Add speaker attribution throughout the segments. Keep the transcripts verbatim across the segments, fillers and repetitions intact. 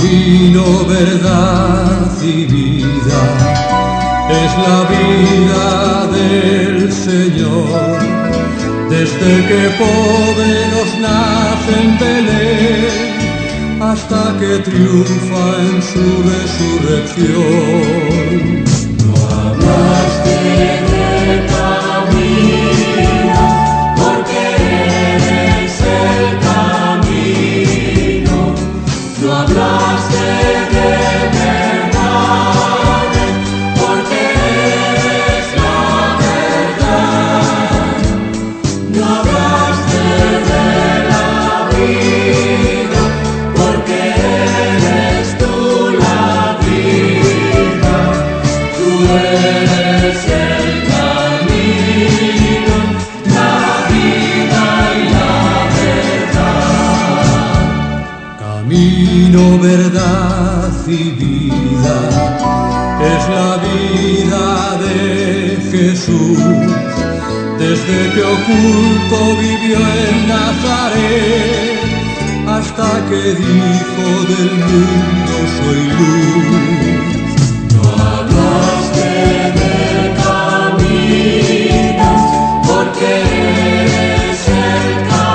Speaker 1: Camino, verdad y vida, es la vida del Señor. Desde que pobre nos nace en Belén, hasta que triunfa en su resurrección.
Speaker 2: No hablaste de camino, porque eres el camino. No hablaste de verdades, porque eres la verdad. No hablaste de la vida, porque eres tú la vida. Tú eres el camino, la vida y la verdad.
Speaker 1: Camino, verdad y vida, es la vida de Jesús. Desde que oculto vivió en Nazaret, hasta que dijo del mundo soy luz.
Speaker 2: No hablaste de caminos, porque eres el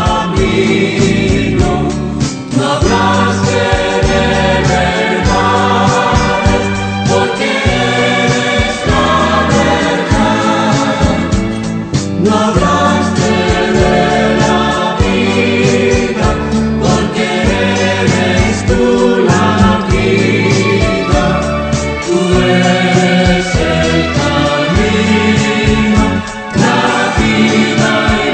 Speaker 2: camino. No hablaste de verdades, porque eres la verdad. No hablaste de la vida, porque eres tú la vida. Tú eres el camino, la vida y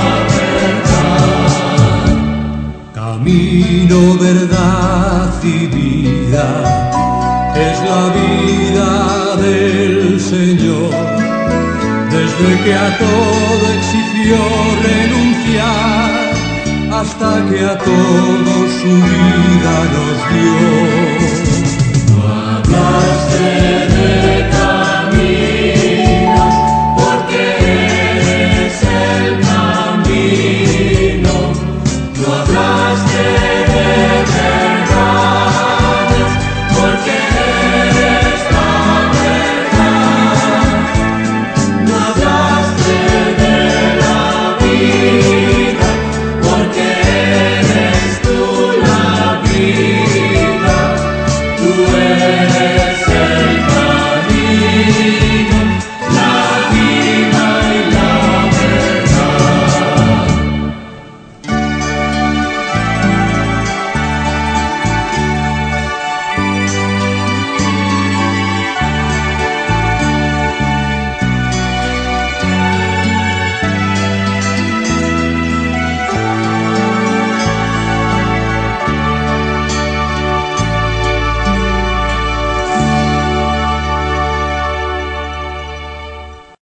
Speaker 2: la verdad.
Speaker 1: Camino, verdad y vida, es la vida del Señor. Desde que a todo exigió renunciar, hasta que a todo su vida nos dio.
Speaker 2: No hablaste